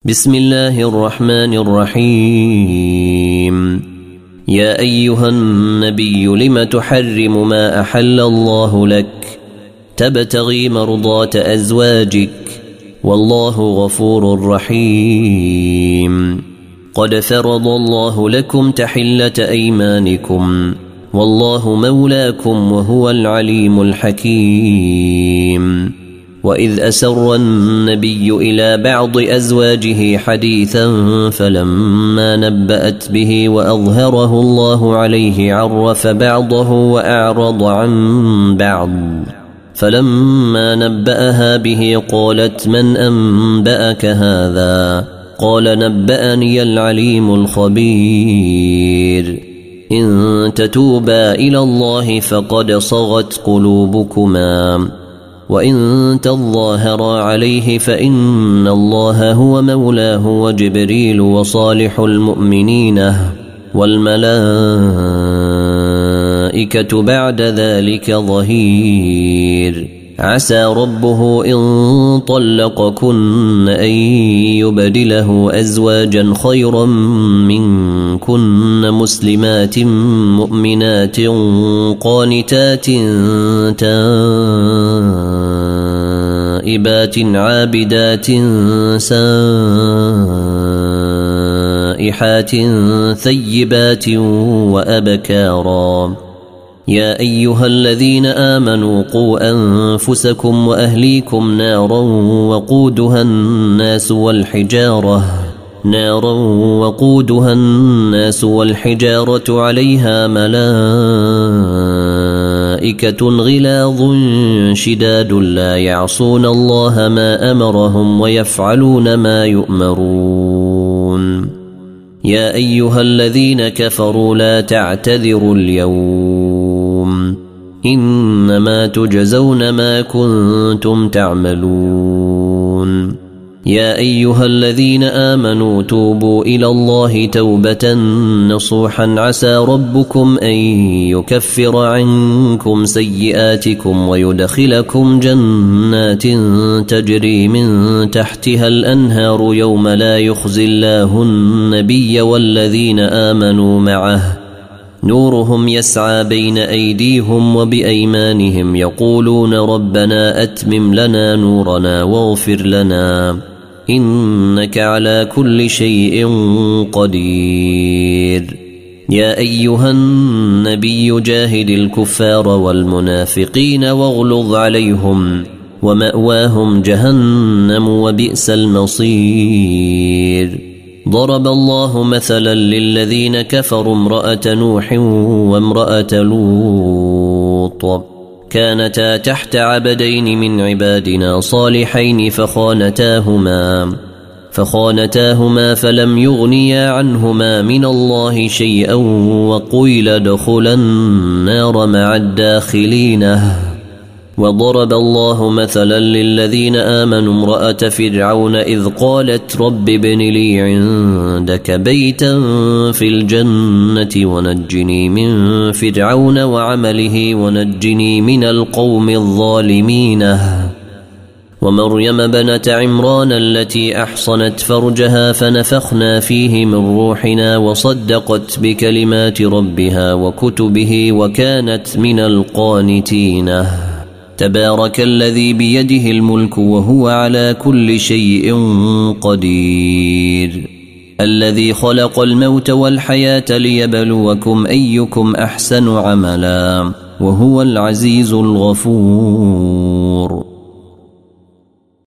بسم الله الرحمن الرحيم. يا أيها النبي لم تحرم ما أحل الله لك تبتغي مرضات أزواجك والله غفور رحيم. قد فرض الله لكم تحلة أيمانكم والله مولاكم وهو العليم الحكيم. وإذ أسر النبي إلى بعض أزواجه حديثا فلما نبأت به وأظهره الله عليه عرف بعضه وأعرض عن بعض. فلما نبأها به قالت من أنبأك هذا؟ قال نبأني العليم الخبير. إن تتوبا إلى الله فقد صغت قلوبكما وإن تظاهرا عليه فإن الله هو مولاه وجبريل وصالح المؤمنين والملائكة بعد ذلك ظهير. عسى ربه إن طلقكن أن يبدله أزواجا خيرا منكن مسلمات مؤمنات قانتات تائبات عابدات سائحات ثيبات وأبكارا. يا أيها الذين آمنوا قوا أنفسكم وأهليكم نارا وقودها الناس والحجارة عليها ملائكة غلاظ شداد لا يعصون الله ما أمرهم ويفعلون ما يؤمرون. يا أيها الذين كفروا لا تعتذروا اليوم إنما تجزون ما كنتم تعملون. يا أيها الذين آمنوا توبوا إلى الله توبة نصوحا عسى ربكم أن يكفر عنكم سيئاتكم ويدخلكم جنات تجري من تحتها الأنهار يوم لا يخزي الله النبي والذين آمنوا معه نورهم يسعى بين أيديهم وبأيمانهم يقولون ربنا أتمم لنا نورنا واغفر لنا إنك على كل شيء قدير. يا أيها النبي جاهد الكفار والمنافقين واغلظ عليهم ومأواهم جهنم وبئس المصير. ضرب الله مثلا للذين كفروا امرأة نوح وامرأة لوط كانتا تحت عبدين من عبادنا صالحين فخانتاهما فلم يغنيا عنهما من الله شيئا وقيل ادخلا النار مع الداخلين. وضرب الله مثلا للذين آمنوا امرأة فرعون إذ قالت رب ابن لي عندك بيتا في الجنة ونجني من فرعون وعمله ونجني من القوم الظالمين. ومريم بنة عمران التي أحصنت فرجها فنفخنا فيه من روحنا وصدقت بكلمات ربها وكتبه وكانت من القانتين. تبارك الذي بيده الملك وهو على كل شيء قدير. الذي خلق الموت والحياة ليبلوكم أيكم أحسن عملا وهو العزيز الغفور.